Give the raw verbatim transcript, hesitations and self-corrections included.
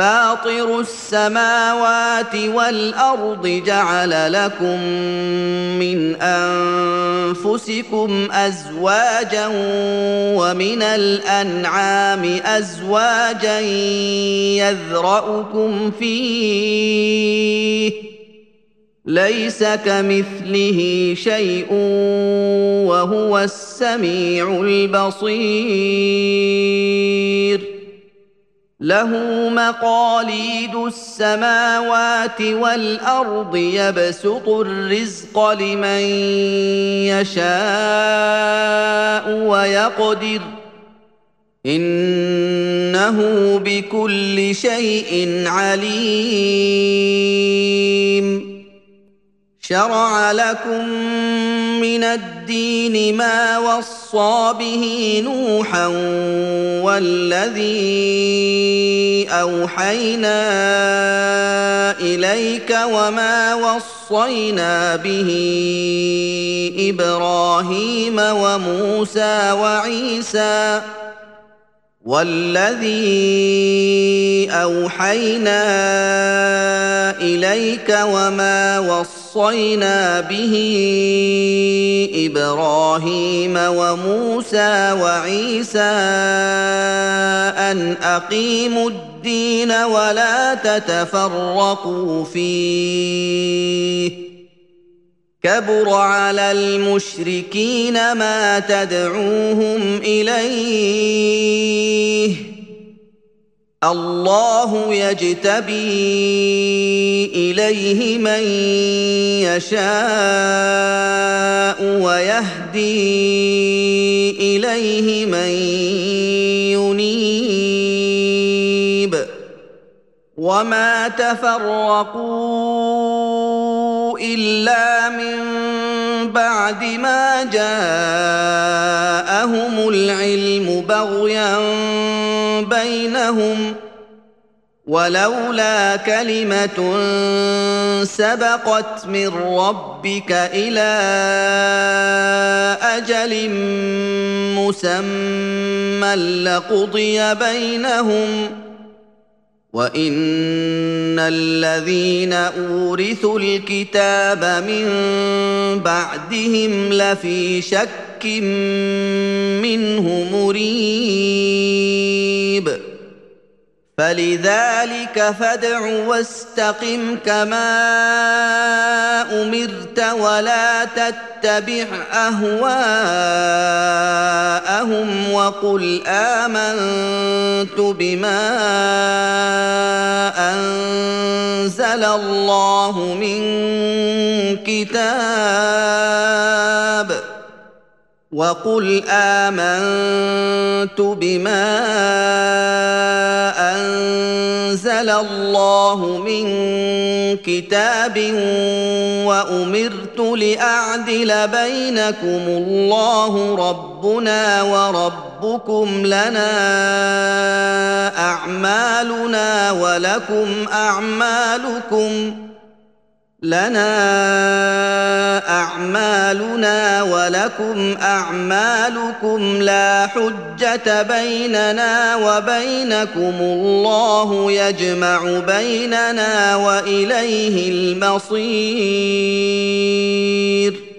فاطر السماوات والأرض جعل لكم من أنفسكم أزواجا ومن الأنعام أزواجا يذرأكم فيه ليس كمثله شيء وهو السميع البصير له مقاليد السماوات والأرض يبسط الرزق لمن يشاء ويقدر إنه بكل شيء عليم شرع لكم من الدين ما وصى به نوحا والذي أوحينا إليك وما وصينا به إبراهيم وموسى وعيسى والذي أوحينا إليك وما وصينا به إبراهيم وموسى وعيسى أن أقيموا الدين ولا تتفرقوا فيه كبر على المشركين ما تدعوهم إليه الله يجتبي إليه من يشاء ويهدي إليه من ينيب وما تفرقوا إلا من بعد ما جاءهم العلم بغيا بينهم ولولا كلمة سبقت من ربك إلى أجل مسمى لقضي بينهم وإن الذين أورثوا الكتاب من بعدهم لفي شك منه مريب فلذلك فادع واستقم كما أمرت ولا تتبع أهواءهم وقل آمنت بما أنزل الله من كتاب وقل آمنت بما أنزل الله من كتاب وأمرت لأعدل بينكم الله ربنا وربكم لنا أعمالنا ولكم أعمالكم لنا أعمالنا ولكم أعمالكم لا حجة بيننا وبينكم الله يجمع بيننا وإليه المصير